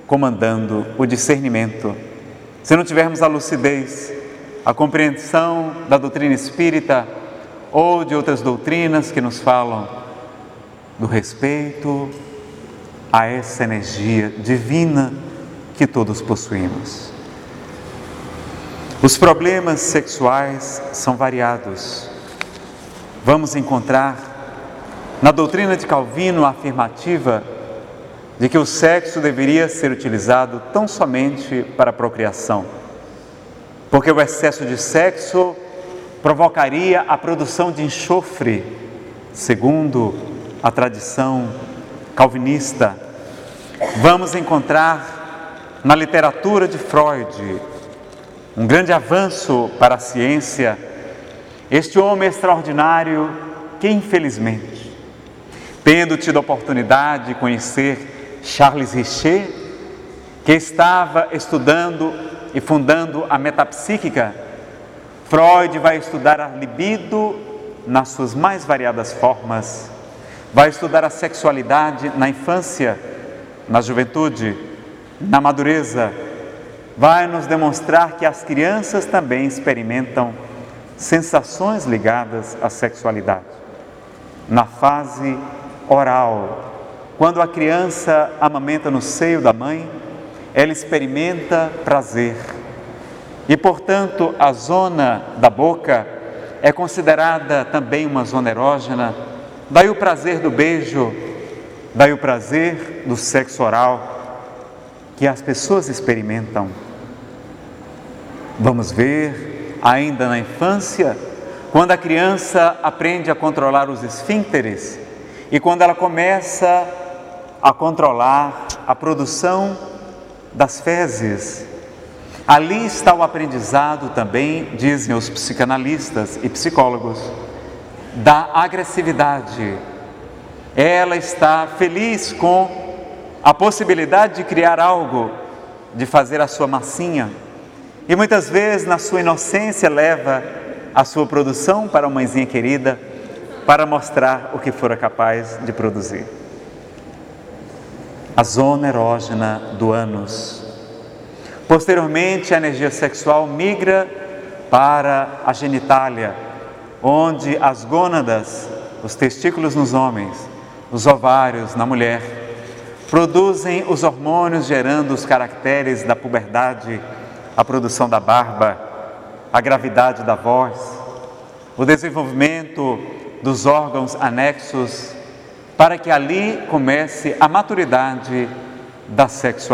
comandando o discernimento. Se não tivermos a lucidez, a compreensão da doutrina espírita ou de outras doutrinas que nos falam do respeito a essa energia divina que todos possuímos. Os problemas sexuais são variados. Vamos encontrar na doutrina de Calvino a afirmativa de que o sexo deveria ser utilizado tão somente para a procriação, porque o excesso de sexo provocaria a produção de enxofre, segundo a tradição calvinista. Vamos encontrar na literatura de Freud um grande avanço para a ciência, este homem extraordinário que, infelizmente, tendo tido a oportunidade de conhecer Charles Richer, que estava estudando e fundando a metapsíquica, Freud vai estudar a libido nas suas mais variadas formas, vai estudar a sexualidade na infância, na juventude, na madureza, vai nos demonstrar que as crianças também experimentam sensações ligadas à sexualidade. Na fase oral, quando a criança amamenta no seio da mãe, ela experimenta prazer. E, portanto, a zona da boca é considerada também uma zona erógena. Daí o prazer do beijo, daí o prazer do sexo oral que as pessoas experimentam. Vamos ver, ainda na infância, quando a criança aprende a controlar os esfíncteres e quando ela começa a controlar a produção das fezes. Ali está o aprendizado também, dizem os psicanalistas e psicólogos, da agressividade. Ela está feliz com a possibilidade de criar algo, de fazer a sua massinha. E muitas vezes, na sua inocência, leva a sua produção para a mãezinha querida, para mostrar o que fora capaz de produzir. A zona erógena do ânus. Posteriormente, a energia sexual migra para a genitália, onde as gônadas, os testículos nos homens, os ovários na mulher, produzem os hormônios gerando os caracteres da puberdade, a produção da barba, a gravidade da voz, o desenvolvimento dos órgãos anexos, para que ali comece a maturidade da sexualidade.